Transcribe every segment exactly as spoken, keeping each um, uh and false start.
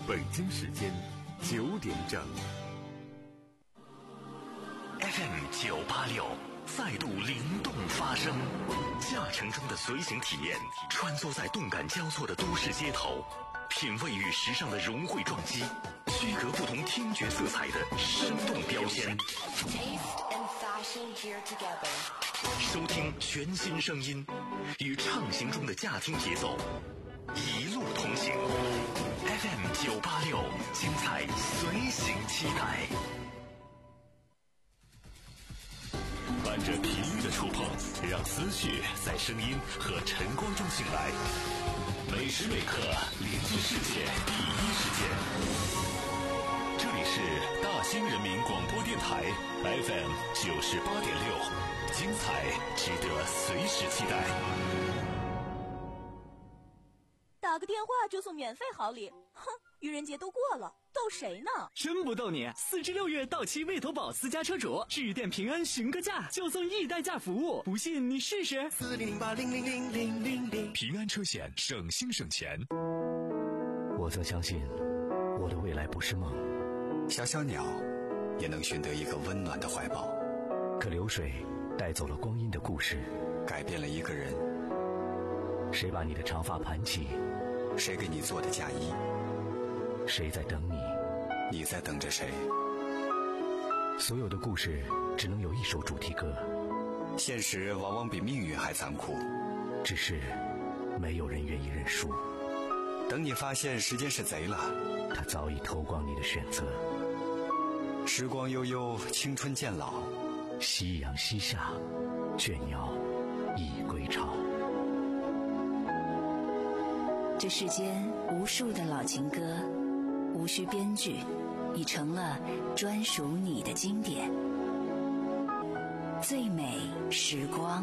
北京时间九点整。 F M 九八六再度灵动发声，驾乘中的随行体验，穿梭在动感交错的都市街头，品味与时尚的融汇撞击，区隔不同听觉色彩的生动标签。收听全新声音，与畅行中的驾听节奏一路同行。F M 九八六，精彩随行期待。伴着频率的触碰，让思绪在声音和晨光中醒来。每时每刻，连接世界第一时间。这里是大兴人民广播电台 F M 九十八点六，精彩值得随时期待。 打个电话就送免费好礼，哼！愚人节都过了，逗谁呢？ 真不逗你！四至六月到期未投保私家车主，致电平安询个价，就送易代驾服务，不信你试试。 四零零八零零零零零零， 平安车险，省心省钱。 我曾相信，我的未来不是梦。 小小鸟也能寻得一个温暖的怀抱， 可流水带走了光阴的故事， 改变了一个人。 谁把你的长发盘起？ 谁给你做的嫁衣？ 谁在等你？ 你在等着谁？ 所有的故事只能有一首主题歌。 现实往往比命运还残酷， 只是没有人愿意认输。 等你发现时间是贼了， 他早已偷光你的选择。 时光悠悠，青春渐老， 夕阳西下，倦鸟已归巢。 这世间无数的老情歌，无需编剧，已成了专属你的经典。最美时光。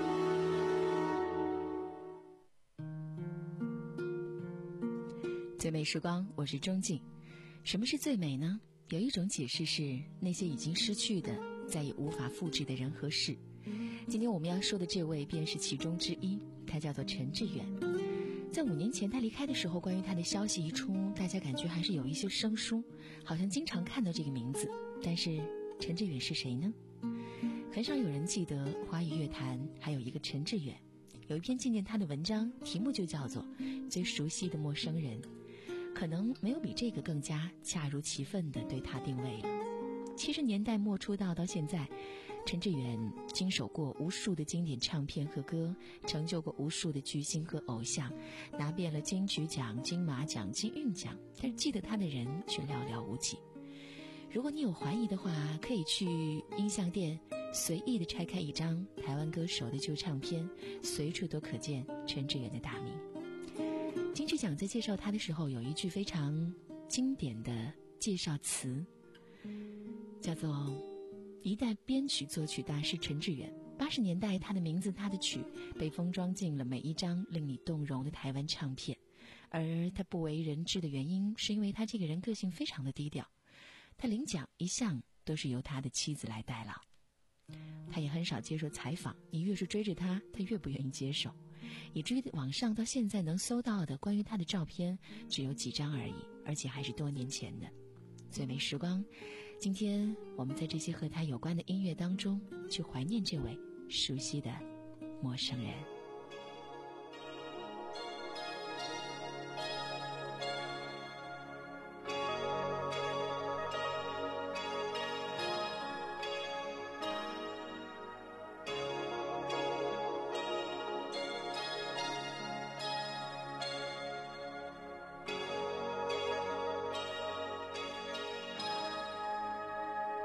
最美时光，我是钟静。什么是最美呢？有一种解释是那些已经失去的，再也无法复制的人和事。今天我们要说的这位便是其中之一，他叫做陈志远。在五年前他离开的时候，关于他的消息一出，大家感觉还是有一些生疏，好像经常看到这个名字。但是陈志远是谁呢？很少有人记得华语乐坛还有一个陈志远。有一篇纪念他的文章，题目就叫做《最熟悉的陌生人》，可能没有比这个更加恰如其分地对他定位了。七十年代末出道到现在，陈志远经手过无数的经典唱片和歌，成就过无数的巨星和偶像，拿遍了金曲奖、金马奖、金韵奖，但是记得他的人却寥寥无几。如果你有怀疑的话，可以去音像店随意的拆开一张台湾歌手的旧唱片，随处都可见陈志远的大名。金曲奖在介绍他的时候，有一句非常经典的介绍词，叫做一代编曲作曲大师陈志远。八十年代，他的名字他的曲被封装进了每一张令你动容的台湾唱片，而他不为人知的原因是因为他这个人个性非常的低调，他领奖一向都是由他的妻子来代劳，他也很少接受采访，你越是追着他，他越不愿意接受，以至于网上到现在能搜到的关于他的照片只有几张而已，而且还是多年前的。最美时光，今天我们在这些和他有关的音乐当中，去怀念这位熟悉的陌生人。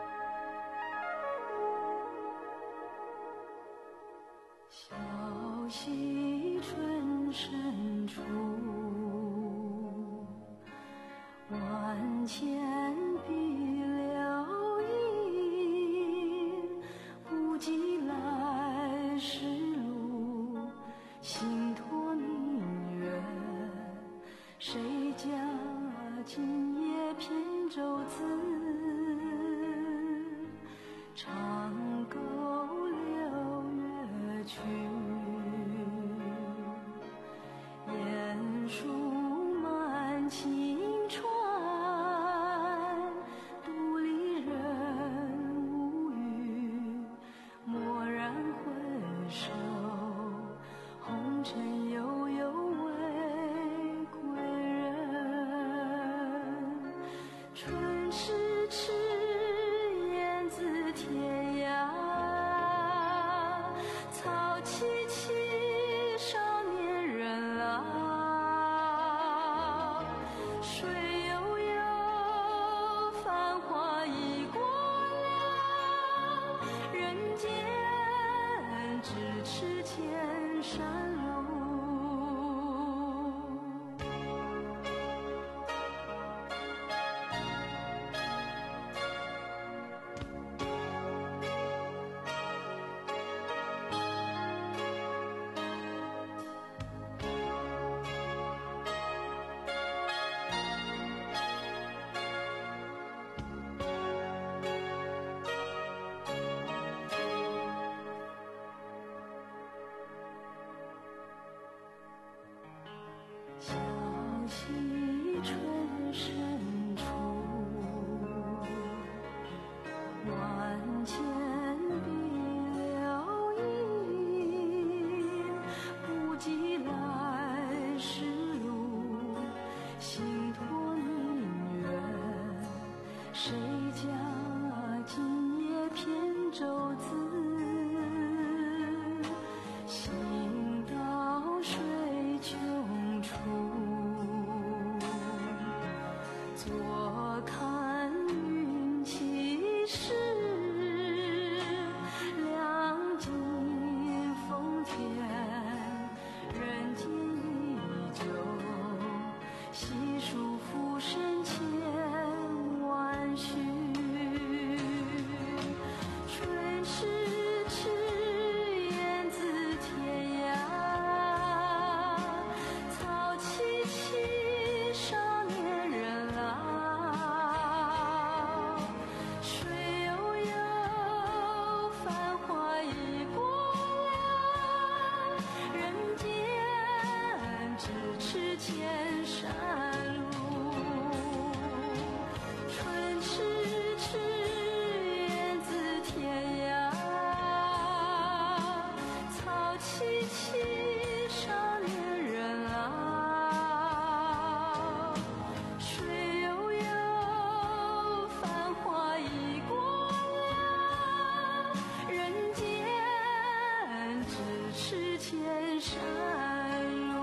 小春迟迟，燕子天涯。草萋萋，少年人老。水悠悠，繁华已过了。人间咫尺千山路。小溪春深处，万千碧流映。不及来时路，心托明月。谁家今夜扁舟子？行到水穷处，坐看云起时。两尽风天，人间依旧。细数浮生千万绪。春迟迟，燕子天涯。草萋萋，少年人老。水悠悠，繁华已过了。人间咫尺千山路。春迟迟，燕子天涯。草萋萋，少年人老。水悠悠，繁华已过了。人间咫尺千山路。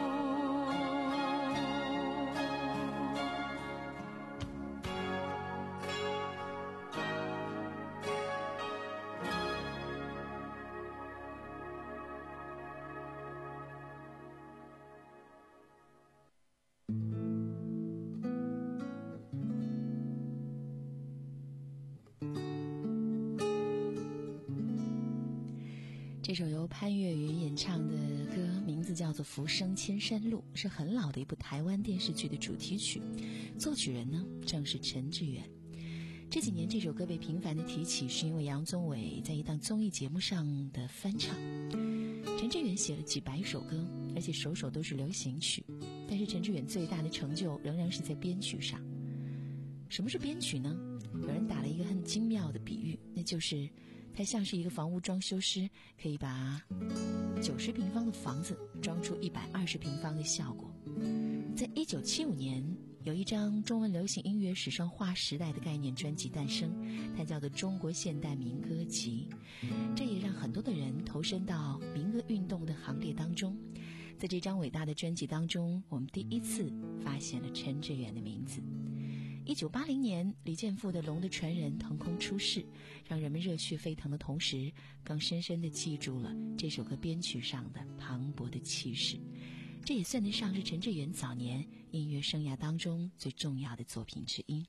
这首由潘越云演唱的歌名字叫做《浮生千山路》，是很老的一部台湾电视剧的主题曲，作曲人呢正是陈志远。这几年这首歌被频繁的提起，是因为杨宗纬在一档综艺节目上的翻唱。陈志远写了几百首歌，而且首首都是流行曲，但是陈志远最大的成就仍然是在编曲上。什么是编曲呢？有人打了一个很精妙的比喻，那就是它像是一个房屋装修师，可以把九十平方的房子装出一百二十平方的效果。在一九七五年，有一张中文流行音乐史上划时代的概念专辑诞生，它叫做《中国现代民歌集》。这也让很多的人投身到民歌运动的行列当中。在这张伟大的专辑当中，我们第一次发现了陈志远的名字。一九八零年，李健富的《龙的传人》腾空出世，让人们热血沸腾的同时，更深深地记住了这首歌编曲上的磅礴的气势。这也算得上是陈志远早年音乐生涯当中最重要的作品之一。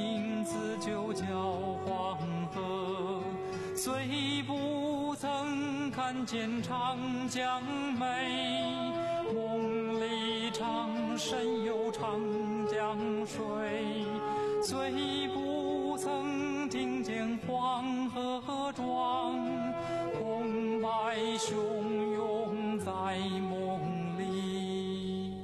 虽不曾曾看见长江美，梦里常神游长江水，虽不曾听见黄河壮，澎湃汹涌在梦里。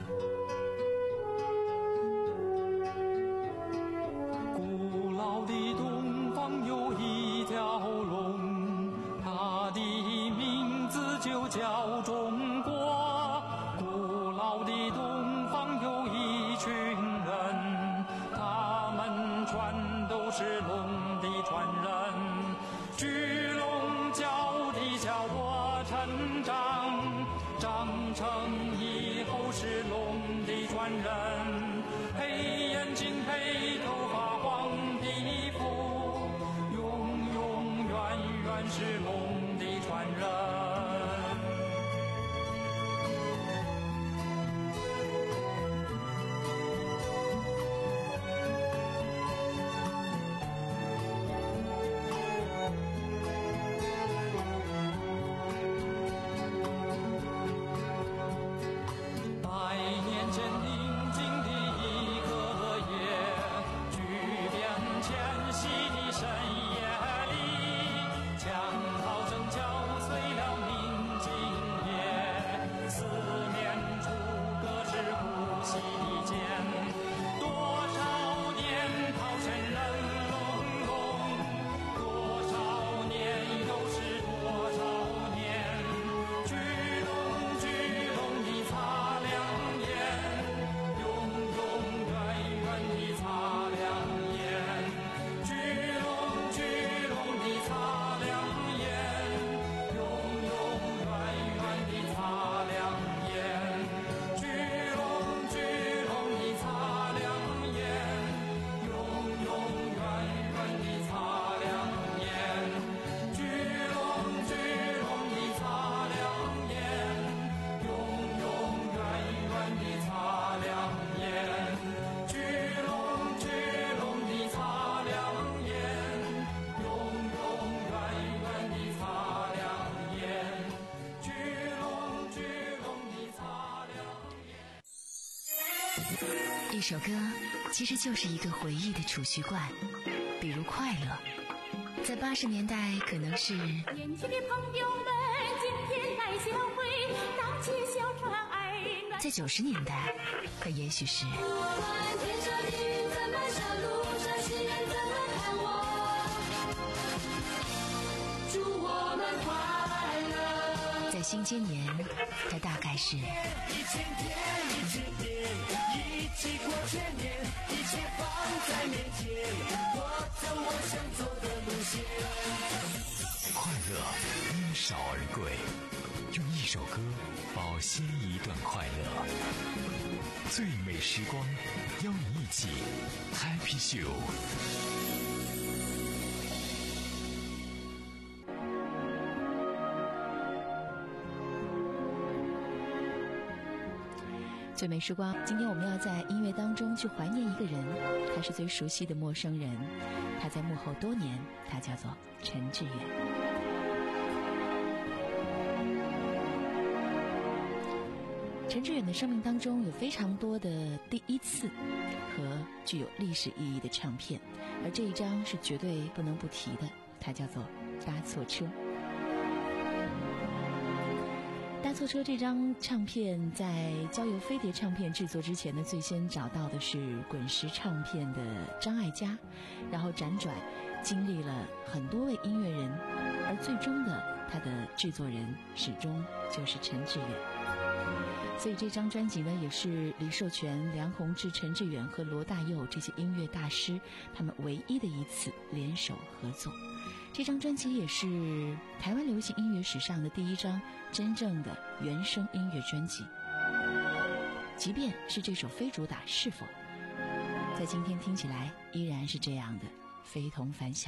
古老的东方有一条龙，它的名字就叫中国。古老的东方有一群人，他们全都是龙的传人。巨龙叫地叫我成长，长成以后是龙的传人。黑眼睛黑头发黄皮肤，永永远远是龙的传人。百年前宁静的一个夜，巨变迁徙的深夜里，枪炮声敲碎了宁静夜，四面楚歌是呼吸的间，多少年炮声人隆隆，多少年又是多少年，巨龙巨龙的擦亮眼，永永远远的擦亮眼，巨龙巨龙的擦亮眼，永永远远的擦亮眼，巨龙巨龙的擦亮眼，永永远远的擦亮眼，巨龙巨龙的擦亮眼，永永远远的擦亮眼，巨龙巨龙的擦亮眼，永永远远的擦亮眼，巨龙巨龙的擦亮眼。 一首歌其实就是一个回忆的储蓄罐，比如快乐，在八十年代可能是年轻的朋友们，今天来相会，荡起小船儿暖。 在九十年代，可也许是我们天上的云怎么上路，这些人怎么看我？祝我们快乐。 在新千年，它大概是一千天，一千年，一起过全年，一切放在面前，我走我想走的路线。 快乐因少而贵，用一首歌保鲜一段快乐。最美时光，邀你一起 Happy Show。 最美时光，今天我们要在音乐当中去怀念一个人，他是最熟悉的陌生人，他在幕后多年，他叫做陈志远。陈志远的生命当中有非常多的第一次和具有历史意义的唱片，而这一张是绝对不能不提的，它叫做《搭错车》。搭错车这张唱片在交由飞碟唱片制作之前呢，最先找到的是滚石唱片的张艾嘉，然后辗转经历了很多位音乐人，而最终的他的制作人始终就是陈志远。所以这张专辑呢，也是李寿全、梁鸿志、陈志远和罗大佑这些音乐大师他们唯一的一次联手合作。这张专辑也是台湾流行音乐史上的第一张真正的原声音乐专辑。即便是这首非主打《是否》，在今天听起来依然是这样的非同凡响。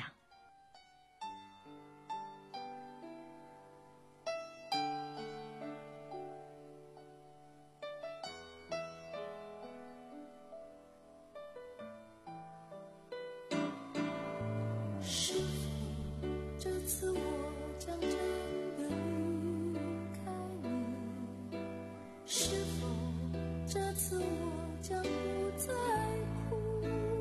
是否这次我将真的次我将不再哭，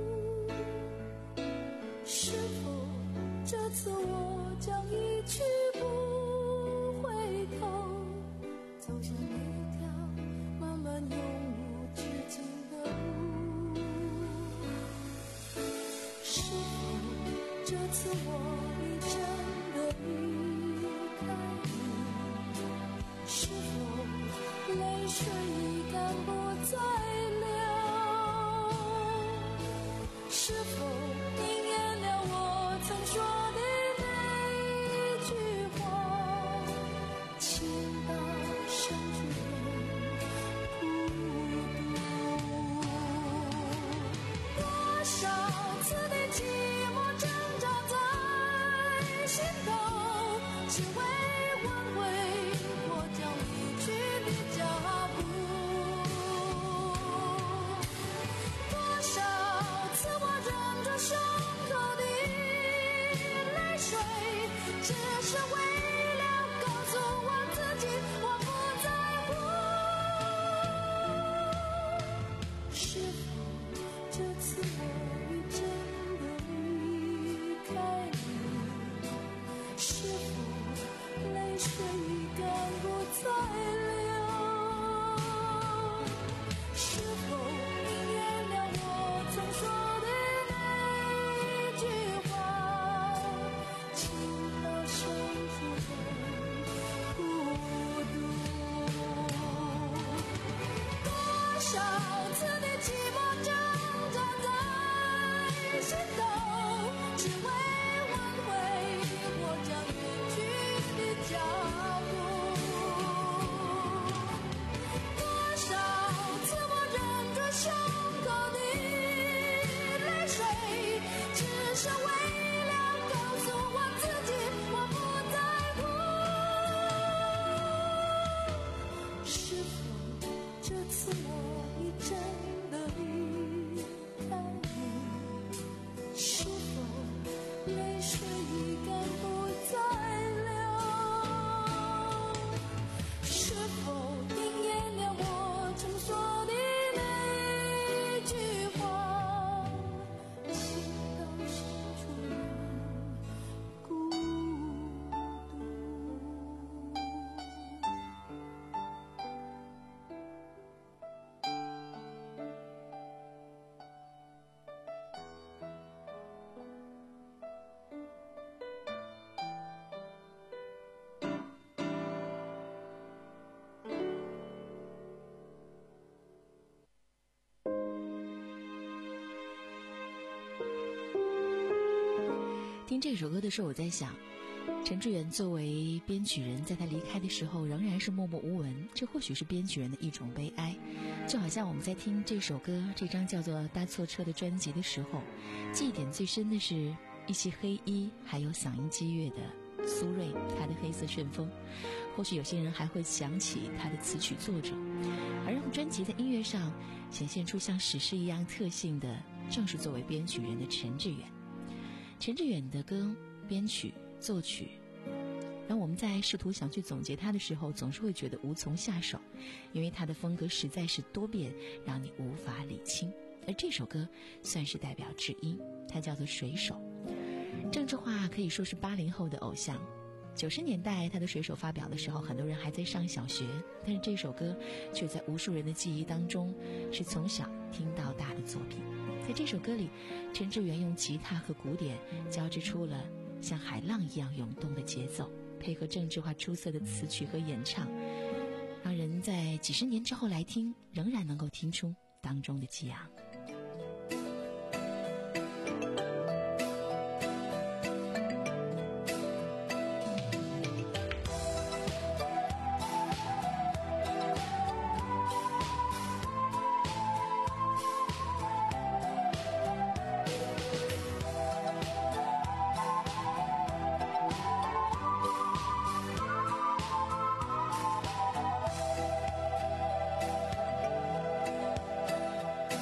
是否这次我将一去不回头，走向一条漫漫永无止境的路？是否这次我已真的离开你？是否泪水已干不再流？是否应验了我曾说的那一句话，情到深处人孤独？多少次的寂寞挣扎在心头，只为挽回我将离去的脚步。多少次我忍着胸口的泪水，只是为了告诉我自己我不在乎。是否这次我已真的离开你？是否泪水已干不再流？是否应验了我曾说的那一句话，情到深处人孤独？多少次的寂寞挣扎在心头，只为挽回我将远去的脚步。多少次我忍着胸口的泪水，只是为了告诉我自己我不在乎。是否这次我已真的离开你？是否泪水已干不再流？是否应验了我曾说的那句话，情到深处人孤独？ 听这首歌的时候，我在想，陈志远作为编曲人，在他离开的时候仍然是默默无闻，这或许是编曲人的一种悲哀。就好像我们在听这首歌，这张叫做《搭错车》的专辑的时候，记忆点最深的是一袭黑衣，还有嗓音激越的苏芮，他的黑色旋风。或许有些人还会想起他的词曲作者，而让专辑在音乐上显现出像史诗一样特性的，正是作为编曲人的陈志远。陈志远的歌编曲作曲，让我们在试图想去总结他的时候，总是会觉得无从下手，因为他的风格实在是多变，让你无法理清。而这首歌算是代表之一，它叫做《水手》。郑智化可以说是八零后的偶像，九十年代他的《水手》发表的时候，很多人还在上小学，但是这首歌却在无数人的记忆当中是从小听到大的作品。在这首歌里，陈志远用吉他和鼓点交织出了像海浪一样涌动的节奏，配合郑智化出色的词曲和演唱，让人在几十年之后来听，仍然能够听出当中的激昂。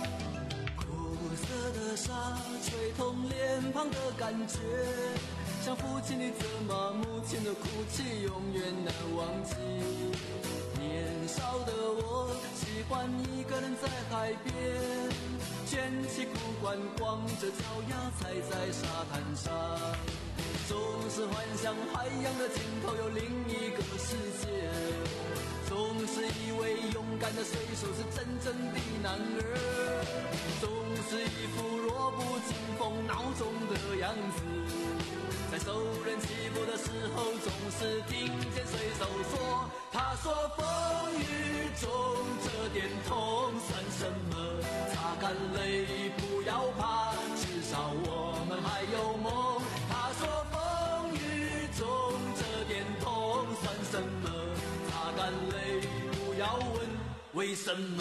吹痛脸庞的感觉，像想父亲的责骂，母亲的哭泣，永远难忘记。年少的我喜欢一个人在海边，卷起裤管，光着脚丫踩在沙滩上，总是幻想海洋的尽头有另一个世界，总是以为勇敢的水手是真正的男儿，总是一副弱不禁风孬种的样子，在受人欺负的时候总是听见水手说，他说风雨中这点痛算什么，擦干泪不要怕，至少我们还有梦。他说风雨中这点痛算什么，擦干泪不要问为什么。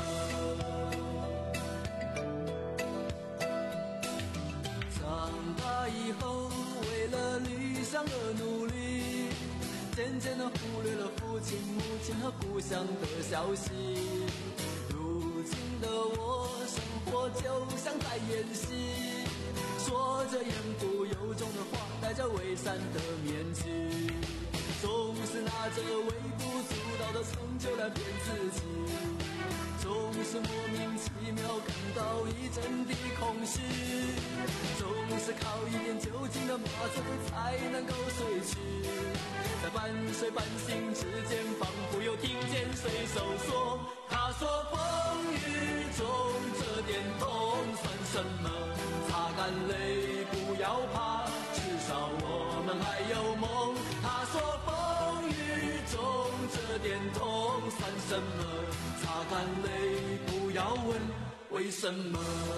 长大以后为了理想而努力，渐渐地忽略了父亲母亲和故乡的消息。如今的我生活就像在演戏，说着言不由衷的话，戴着伪善的面具，总是拿着微不足道的成就来骗自己，总是莫名其妙感到一阵的空虚，总是靠一点酒精的麻醉才能够睡去，在半睡半醒之间，仿佛又听见水手说，他说风雨中这点痛算什么，擦干泪不要怕，至少我们还有梦。他说风雨中这点痛算什么，擦干泪不要问为什么。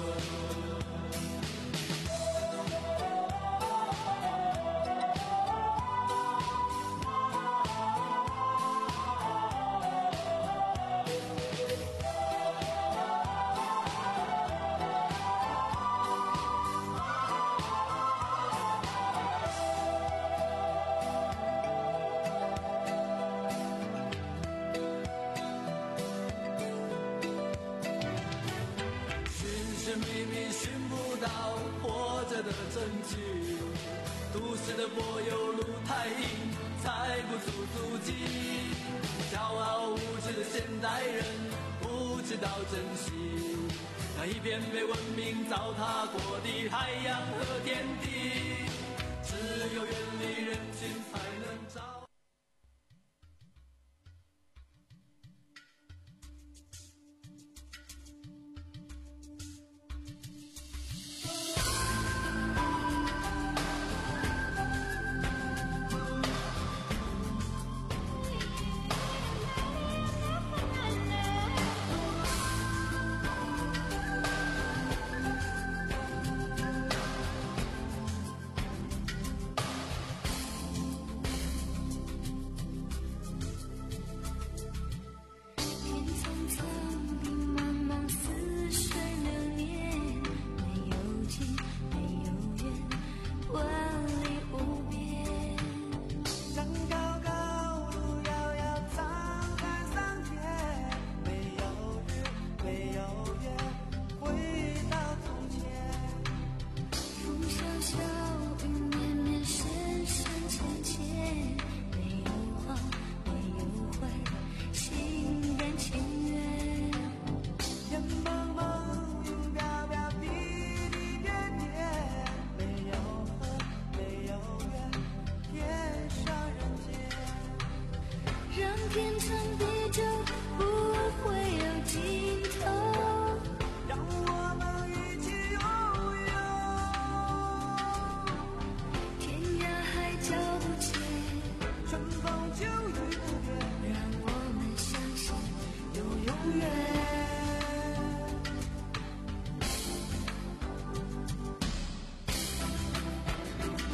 都市的柏油路太硬，踩不出足迹，骄傲无知的现代人不知道珍惜那一片被文明糟蹋过的海洋和天地，只有远离人群才能找。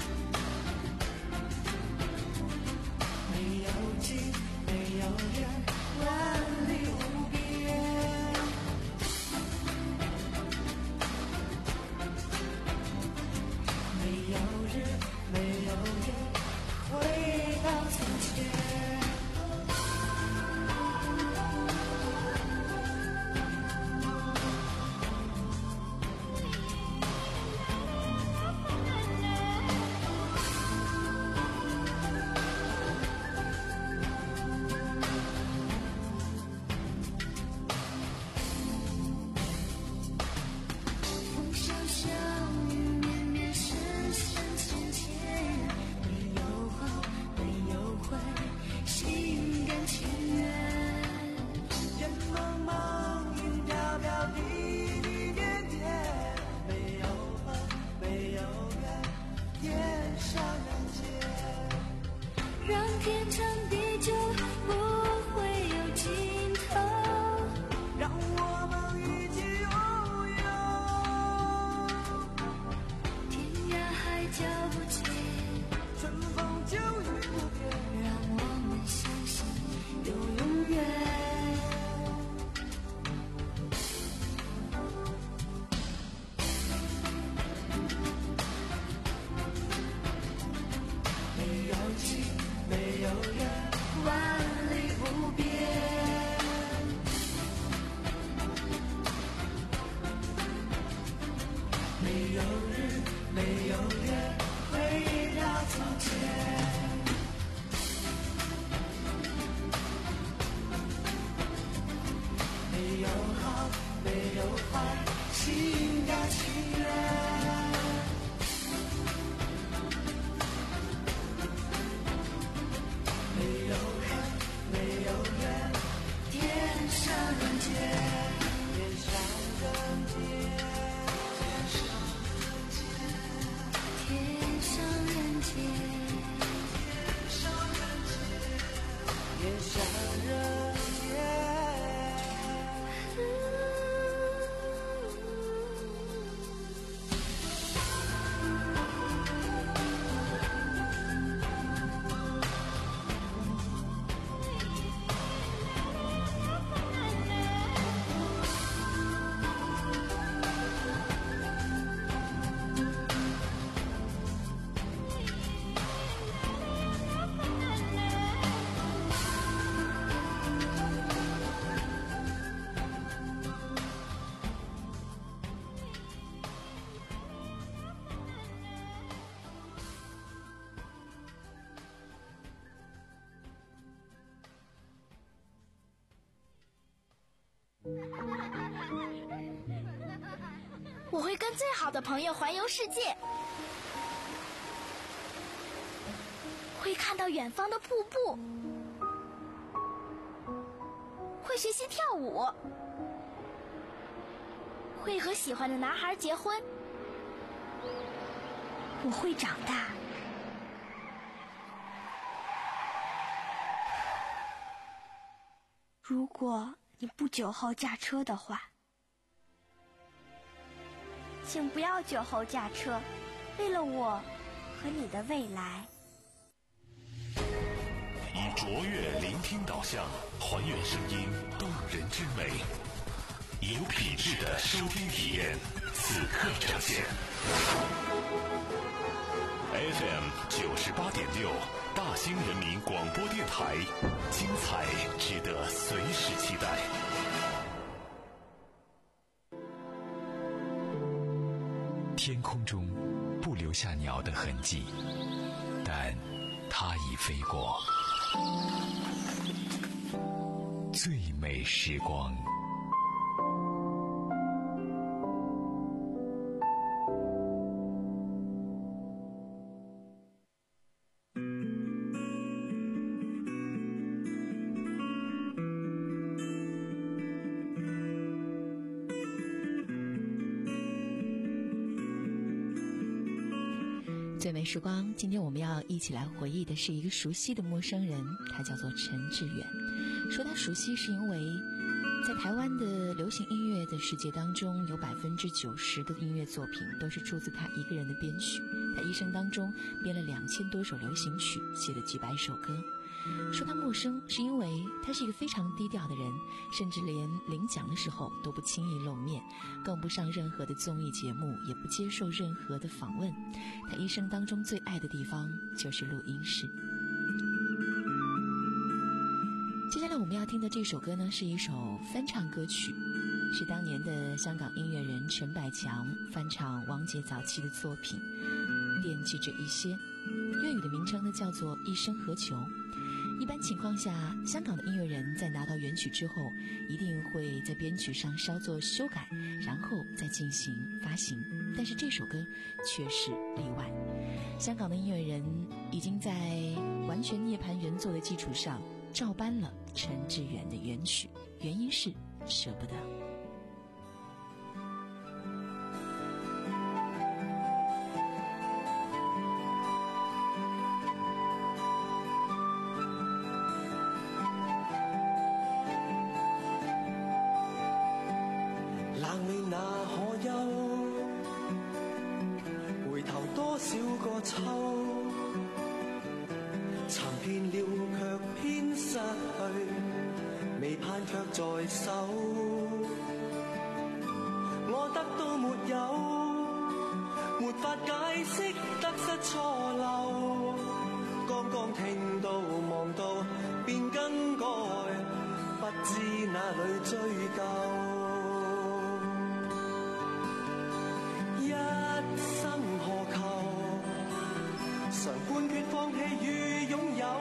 没有近，没有远。 让天长地久不会有尽头， 让我们一起拥有。 天涯海角不迁， 春风秋雨不变， 让我们相信有永远。 我会跟最好的朋友环游世界，会看到远方的瀑布，会学习跳舞，会和喜欢的男孩结婚。我会长大。如果你不酒后驾车的话，请不要酒后驾车，为了我和你的未来。 以卓越聆听导向，还原声音动人之美，有品质的收听体验，此刻呈现。F M 九十八点六，大兴人民广播电台，精彩值得随时期待。 天空中不留下鸟的痕迹，但它已飞过。最美时光。 最美时光，今天我们要一起来回忆的是一个熟悉的陌生人，他叫做陈志远。说他熟悉是因为在台湾的流行音乐的世界当中，有百分之九十的音乐作品都是出自他一个人的编曲。他一生当中编了两千多首流行曲，写了几百首歌。说他陌生是因为他是一个非常低调的人，甚至连领奖的时候都不轻易露面，更不上任何的综艺节目，也不接受任何的访问。他一生当中最爱的地方就是录音室。接下来我们要听的这首歌呢，是一首翻唱歌曲，是当年的香港音乐人陈百强翻唱王杰早期的作品《惦记着一些》，粤语的名称呢叫做《一生何求》。一般情况下，香港的音乐人在拿到原曲之后，一定会在编曲上稍作修改，然后再进行发行。但是这首歌却是例外。香港的音乐人已经在完全涅槃原作的基础上，照搬了陈志远的原曲，原因是舍不得。 遍了卻偏失去，未盼卻在手。我得到沒有，沒法解釋得失錯漏。剛剛聽到望到便更改，不知哪裏追究。一生何求，常判決放棄與擁有，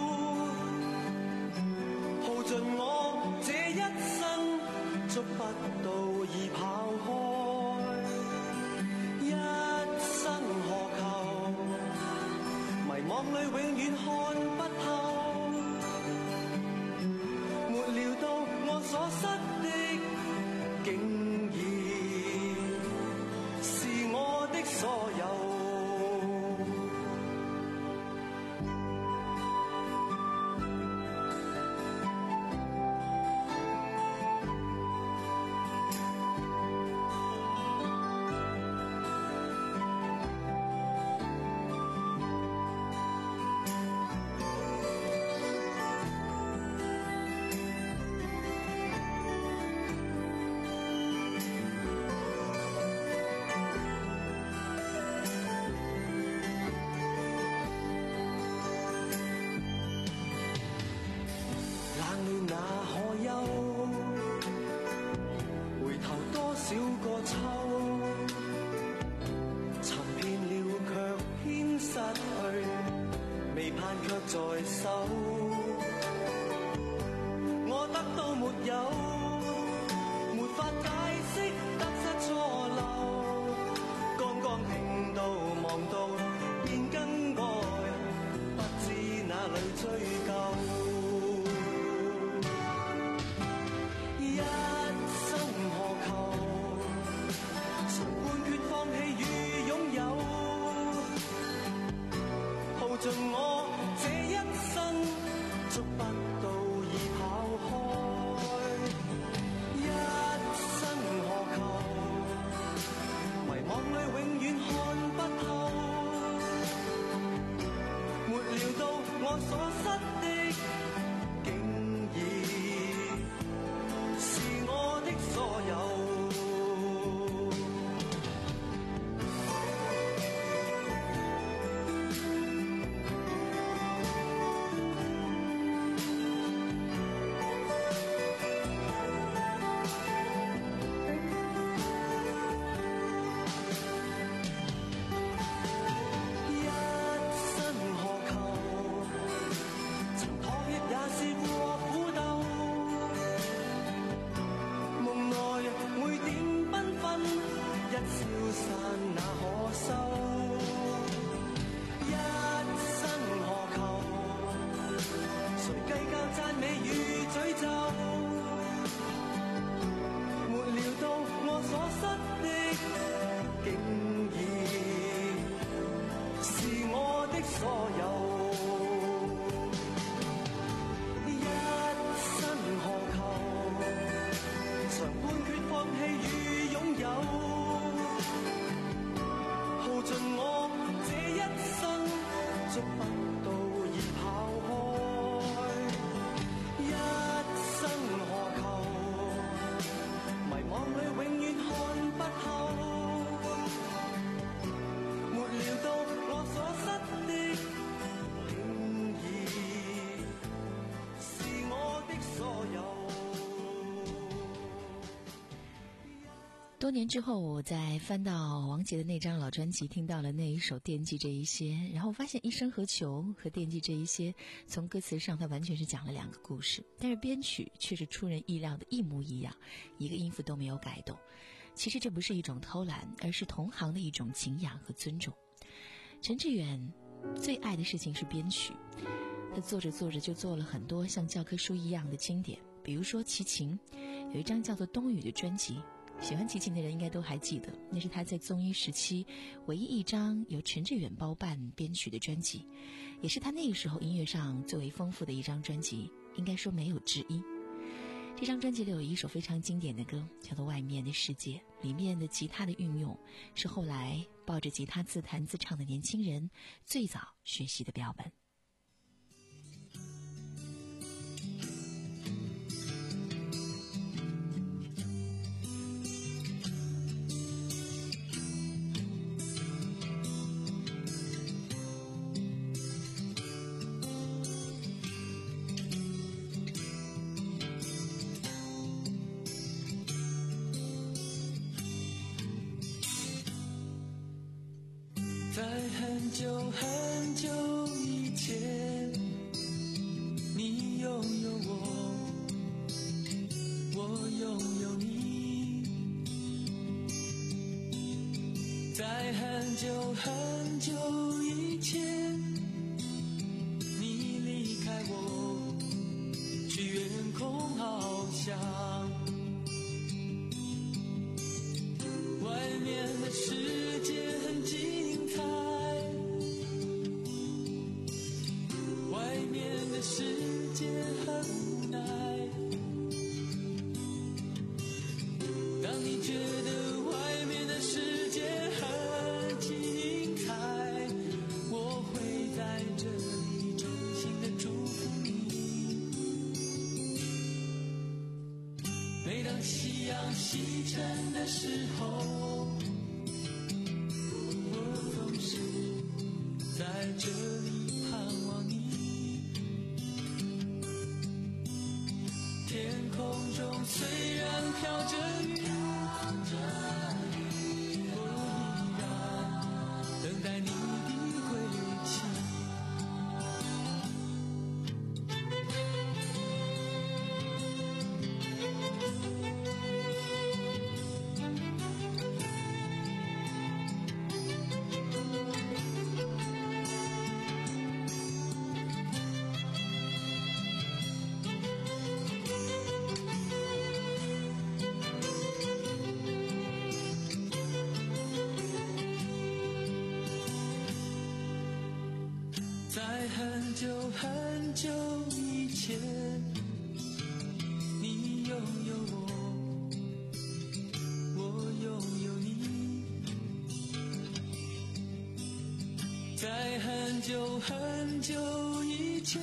耗盡我這一生，捉不到已跑開。一生何求，迷惘裏永遠看不透，沒料到我所失的竟然是我的所有。在手，我得到沒有，沒法解釋得失錯漏。剛剛聽到望到便更改，不知哪裏追究。一生何求，常判決放棄與擁有，耗盡我這一生，捉不到已跑開。一生何求，迷惘裏永遠看不透，沒料到我所失的竟然是我的所有。 多年之后，我在翻到王杰的那张老专辑，听到了那一首《惦记这一些》，然后发现《一生何求》和《惦记这一些》从歌词上它完全是讲了两个故事，但是编曲却是出人意料的一模一样，一个音符都没有改动。其实这不是一种偷懒，而是同行的一种敬仰和尊重。陈志远最爱的事情是编曲，他做着做着就做了很多像教科书一样的经典，比如说齐秦有一张叫做《冬雨》的专辑，喜欢齐秦的人应该都还记得，那是他在综艺时期唯一一张由陈志远包办编曲的专辑，也是他那个时候音乐上最为丰富的一张专辑，应该说没有之一。这张专辑里有一首非常经典的歌，叫做《外面的世界》，里面的吉他的运用是后来抱着吉他自弹自唱的年轻人最早学习的标本。 很久很久以前，你拥有我，我拥有你。在很久很久以前，你离开我，去远空翱翔。外面的世界很精彩，外面的世界很无奈。当你觉得外面的世界很精彩，我会在这里真心的祝福你。每当夕阳西沉的时候，我总是在这里盼望你。天空中虽然飘着雨，我依然等待你的归期。在很久很久以前，你拥有我，我拥有你。在很久很久以前，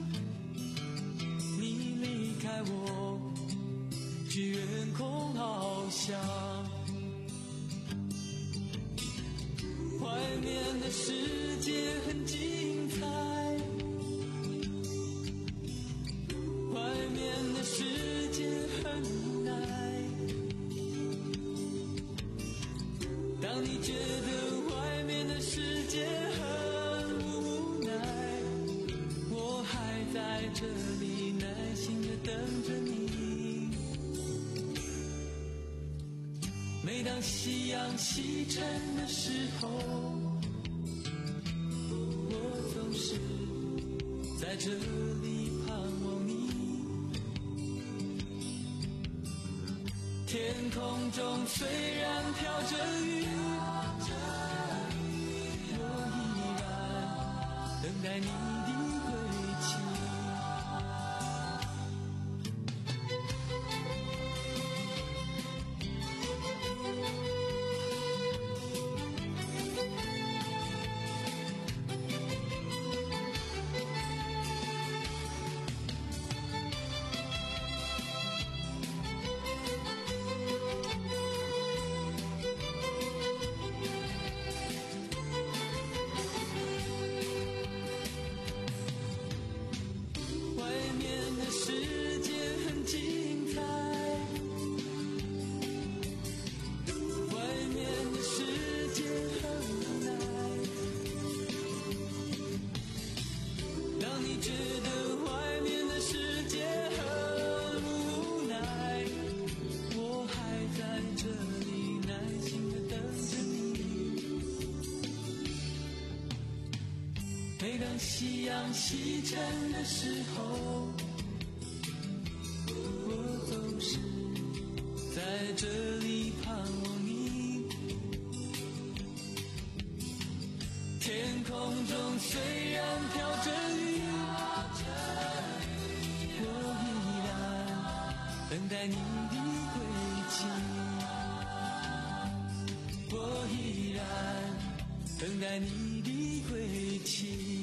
你离开我，去远空翱翔。外面的世界很精彩，外面的世界很无奈。当你觉得外面的世界很无奈，我还在这里耐心地等着你。每当夕阳西沉的时候，我总是在这里盼望你。天空中虽然飘着雨，我依然等待你的归期。每当夕阳西沉的时候，我总是在这里盼望你。天空中虽然飘着雨，我依然等待你的归期。我依然等待你的归期。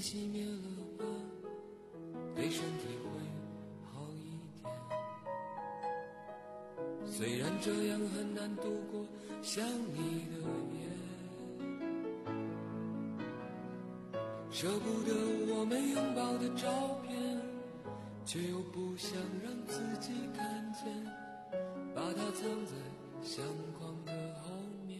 熄灭了吧，对身体会好一点。虽然这样很难度过想你的夜，舍不得我们拥抱的照片，却又不想让自己看见，把它藏在相框的后面。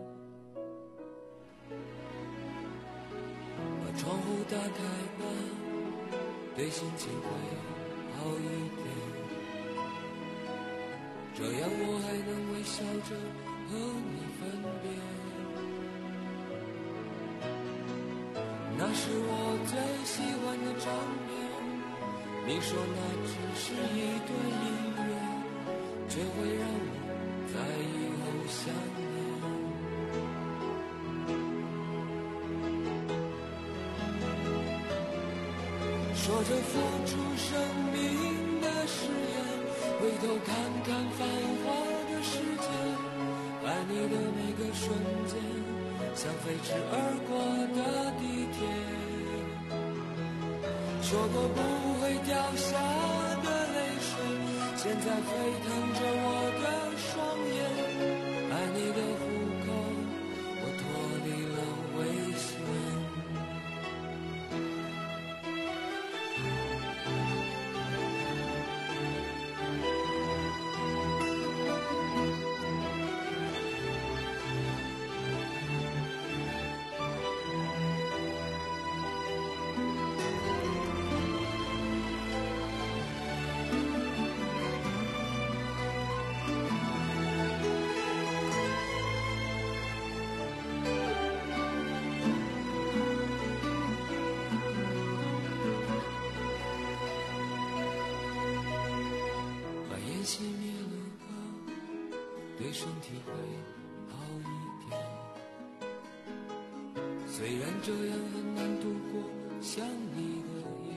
把窗户打开吧，对心情会好一点，这样我还能微笑着和你分别。那是我最喜欢的唱片，你说那只是一段音乐，却会让我在以后想念。说着付出生命的誓言，回头看看繁华的世界，爱你的每个瞬间，像飞驰而过的地铁。说过不会掉下的泪水，现在沸腾着我的双眼。爱你的虎口，我脱离了危险。熄灭了吧，对身体会好一点。虽然这样很难度过想你的夜，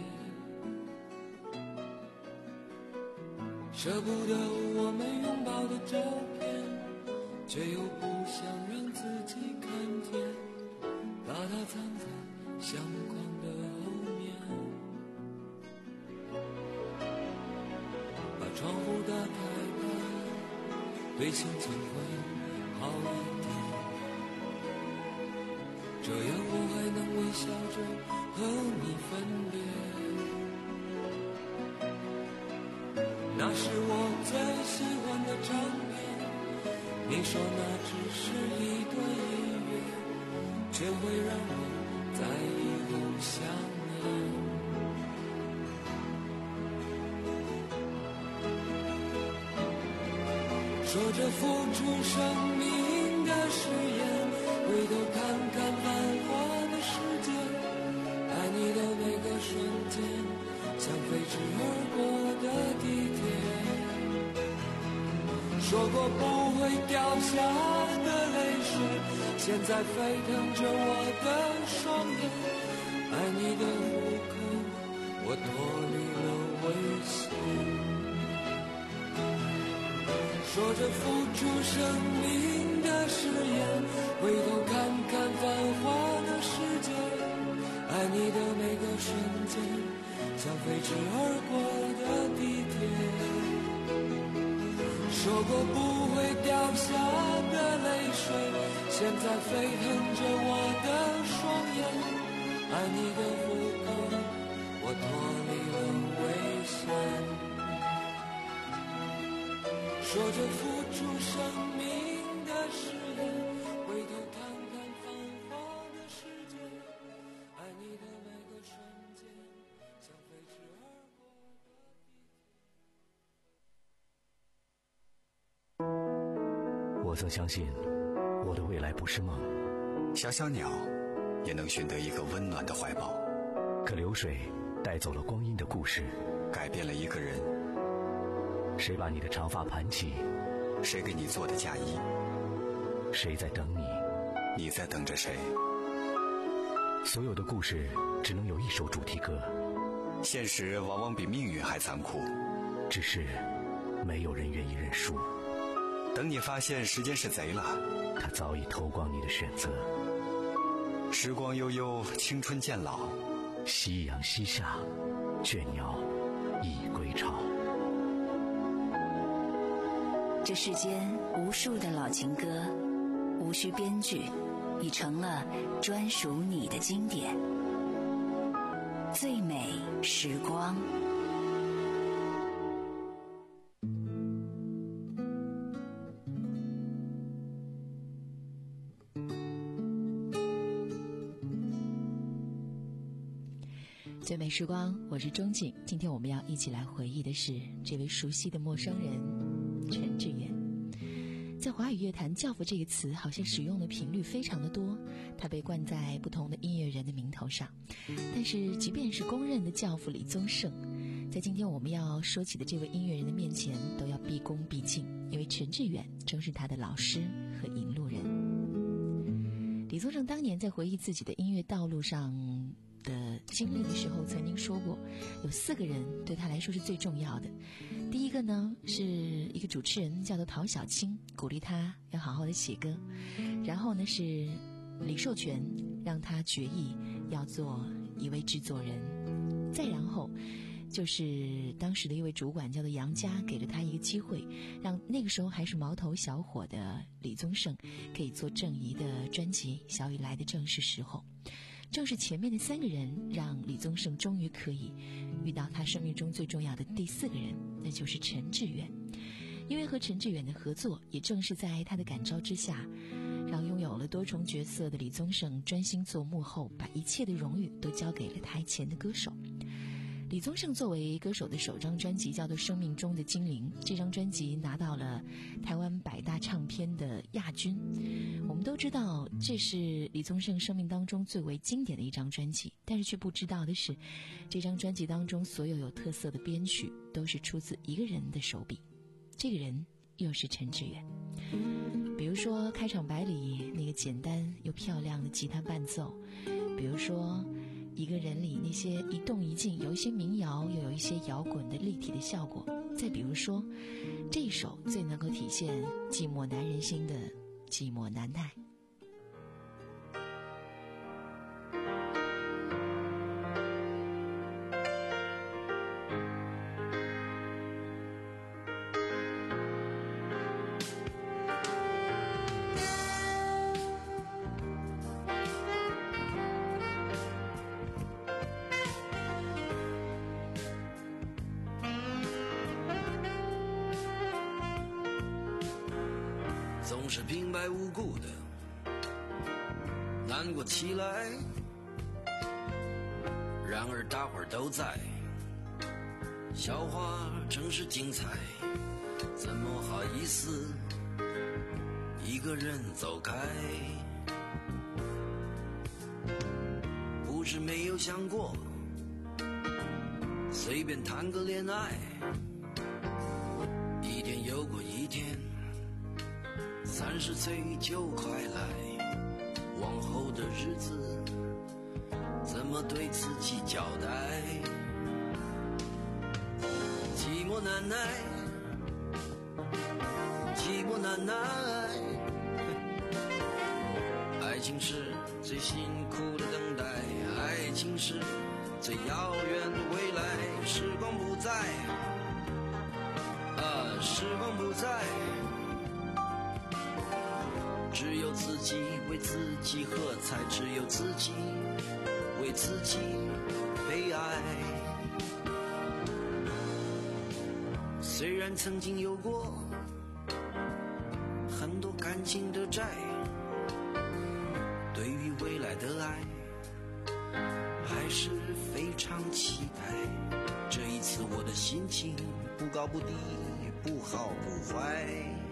舍不得我们拥抱的照片，却又不想让自己看见，把它藏在相框的后面。窗户打开吧，对心情会好一点，这样我还能微笑着和你分别。那是我最喜欢的唱片，你说那只是一段音乐，却会让我在以后想念。说着付出生命的誓言，回头看看繁华的世界，爱你的每个瞬间，像飞驰而过的地铁。说过不会掉下的泪水，现在沸腾着我的双眼。爱你的虎口，我脱离了危险。说着付出生命的誓言，回头看看繁华的世界，爱你的每个瞬间，像飞驰而过的地铁。说过不会掉下的泪水，现在沸腾着我的双眼。爱你的虎口，我脱离了危险。说着付出生命的誓言，回头看看繁华的世界，爱你的每个瞬间，像飞驰而过的地铁。 我曾相信我的未来不是梦， 小小鸟也能寻得一个温暖的怀抱。 可流水带走了光阴的故事， 改变了一个人。 谁把你的长发盘起？ 谁给你做的嫁衣？ 谁在等你？ 你在等着谁？ 所有的故事只能有一首主题歌。 现实往往比命运还残酷， 只是没有人愿意认输。 等你发现时间是贼了， 他早已偷光你的选择。 时光悠悠，青春渐老， 夕阳西下，倦鸟已归巢。 这世间无数的老情歌，无需编剧，已成了专属你的经典。最美时光。 最美时光，我是钟景。今天我们要一起来回忆的是这位熟悉的陌生人陈志远。在华语乐坛，教父这个词好像使用的频率非常的多，他被冠在不同的音乐人的名头上。但是即便是公认的教父李宗盛，在今天我们要说起的这位音乐人的面前都要毕恭毕敬，因为陈志远正是他的老师和引路人。李宗盛当年在回忆自己的音乐道路上的经历的时候曾经说过，有四个人对他来说是最重要的。第一个呢，是一个主持人叫做陶小青，鼓励他要好好的写歌。然后呢，是李寿全，让他决意要做一位制作人。再然后就是当时的一位主管叫做杨佳，给了他一个机会，让那个时候还是毛头小伙的李宗盛可以做郑怡的专辑《小雨来的正是时候》。正是前面的三个人，让李宗盛终于可以遇到他生命中最重要的第四个人，那就是陈志远。因为和陈志远的合作，也正是在他的感召之下，让拥有了多重角色的李宗盛专心做幕后，把一切的荣誉都交给了台前的歌手。李宗盛作为歌手的首张专辑叫做《生命中的精灵》，这张专辑拿到了台湾百大唱片的亚军。我们都知道这是李宗盛生命当中最为经典的一张专辑，但是却不知道的是，这张专辑当中所有有特色的编曲都是出自一个人的手笔，这个人又是陈志远。比如说开场白里那个简单又漂亮的吉他伴奏，比如说一个人里那些一动一静，有一些民谣又有一些摇滚的立体的效果，再比如说这一首最能够体现寂寞男人心的寂寞难耐。 总是平白无故的难过起来，然而大伙儿都在，笑话真是精彩，怎么好意思一个人走开？不是没有想过随便谈个恋爱，一天又过一天，三十岁就快来，往后的日子怎么对自己交代？寂寞难耐，寂寞难耐，爱情是最辛苦的等待，爱情是最遥远的未来，时光不在啊，时光不在，只有自己为自己喝彩，只有自己为自己悲哀。虽然曾经有过很多感情的债，对于未来的爱还是非常期待。这一次我的心情不高不低，不好不坏，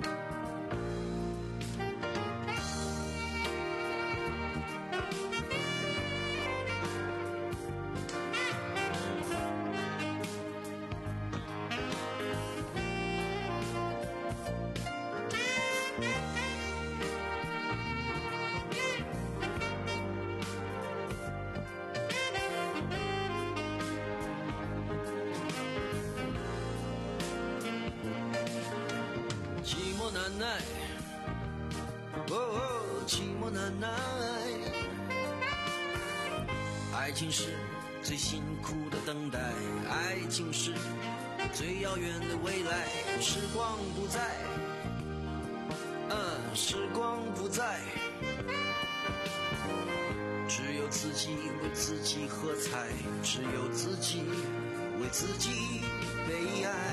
难耐，哦哦，寂寞难耐，爱情是最辛苦的等待，爱情是最遥远的未来。时光不再，嗯，时光不再，只有自己为自己喝彩，只有自己为自己悲哀。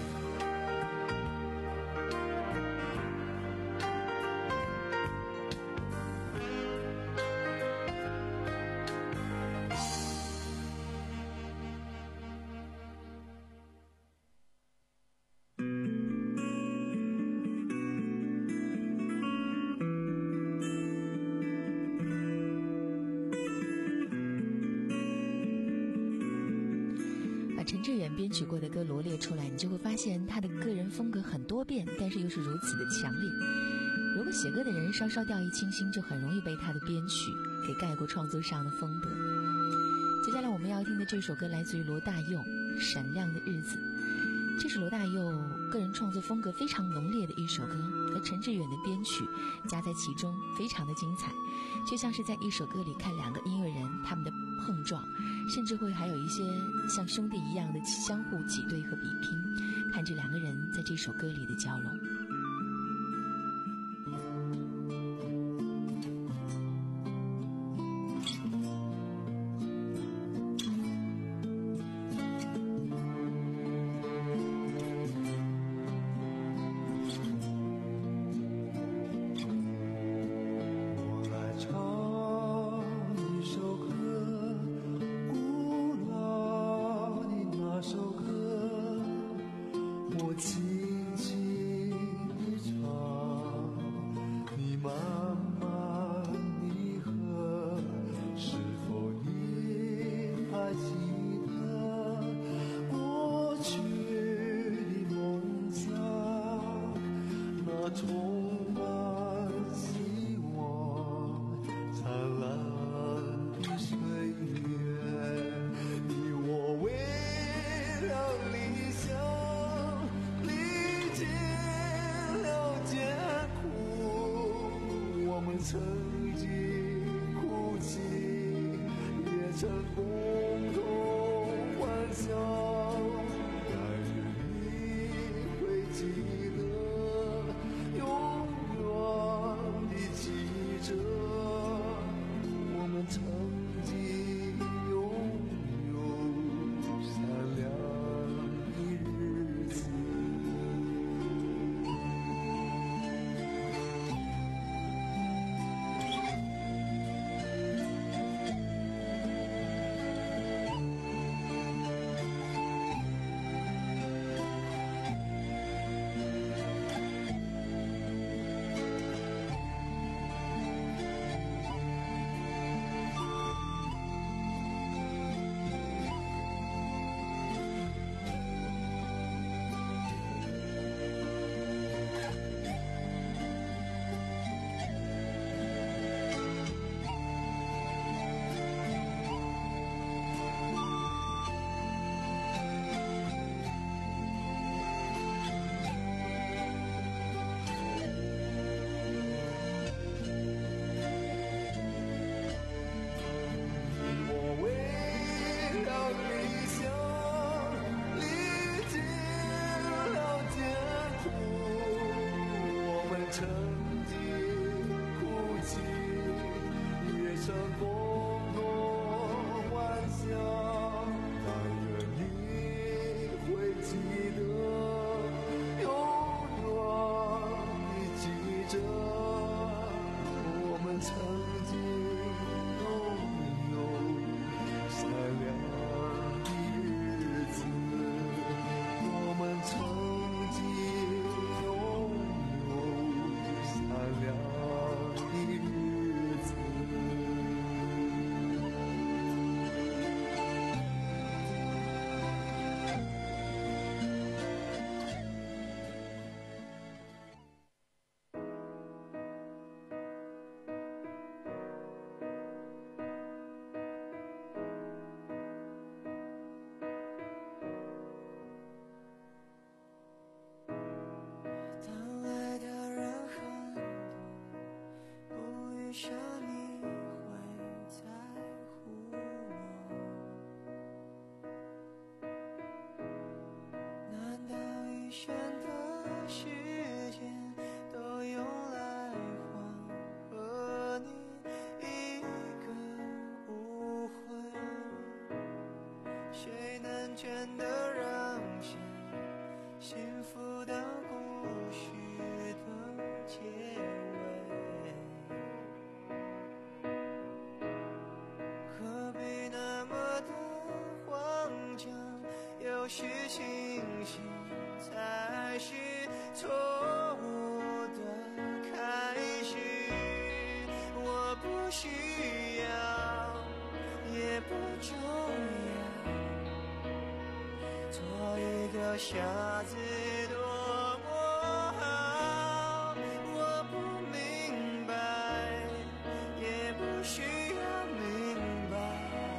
陈志远编曲过的歌罗列出来，你就会发现他的个人风格很多变，但是又是如此的强烈。如果写歌的人稍稍掉以轻心，就很容易被他的编曲给盖过创作上的风格。接下来我们要听的这首歌来自于罗大佑，《闪亮的日子》。这是罗大佑个人创作风格非常浓烈的一首歌，而陈志远的编曲加在其中，非常的精彩，就像是在一首歌里看两个音乐人他们的碰撞，甚至会还有一些像兄弟一样的相互挤兑和比拼，看这两个人在这首歌里的交融。 谁能真的让心幸福的故事的结尾？何必那么的慌张？有时清醒才是错误的开始。我不需要，也不重要，做一个傻子多么好。我不明白，也不需要明白，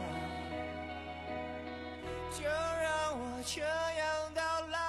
就让我这样到老。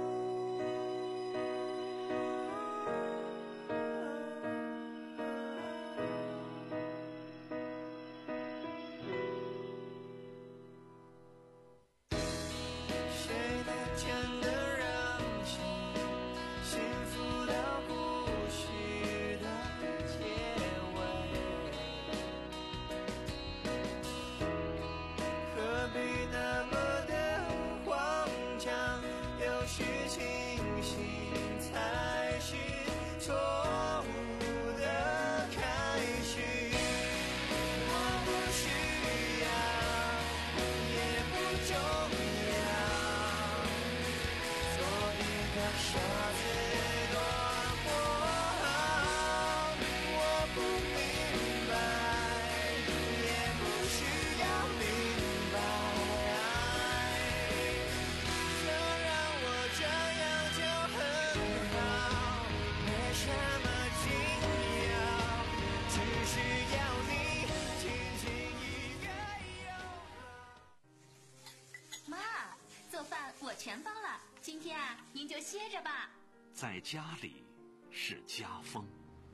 全包了，今天啊，您就歇着吧。 在家里是家风。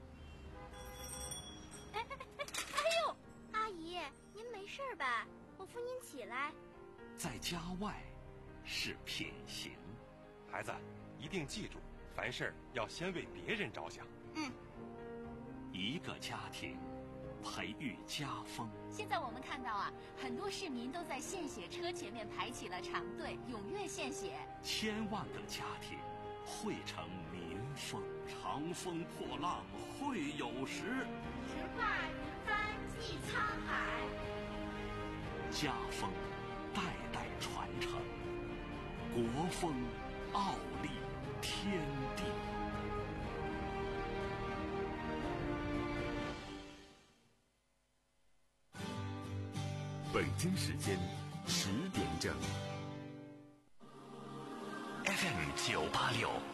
哎哎哎！哎呦，阿姨，您没事吧？我扶您起来。 在家外是品行。 孩子，一定记住，凡事要先为别人着想。 嗯。 一个家庭培育家风。 现在我们看到啊，很多市民都在献血车前面排起了长队，踊跃献血。 千万个家庭汇成民风，长风破浪会有时， 直挂云帆济沧海。 家风代代传承，国风傲立天地。 北京时间十点整。 F M 九八六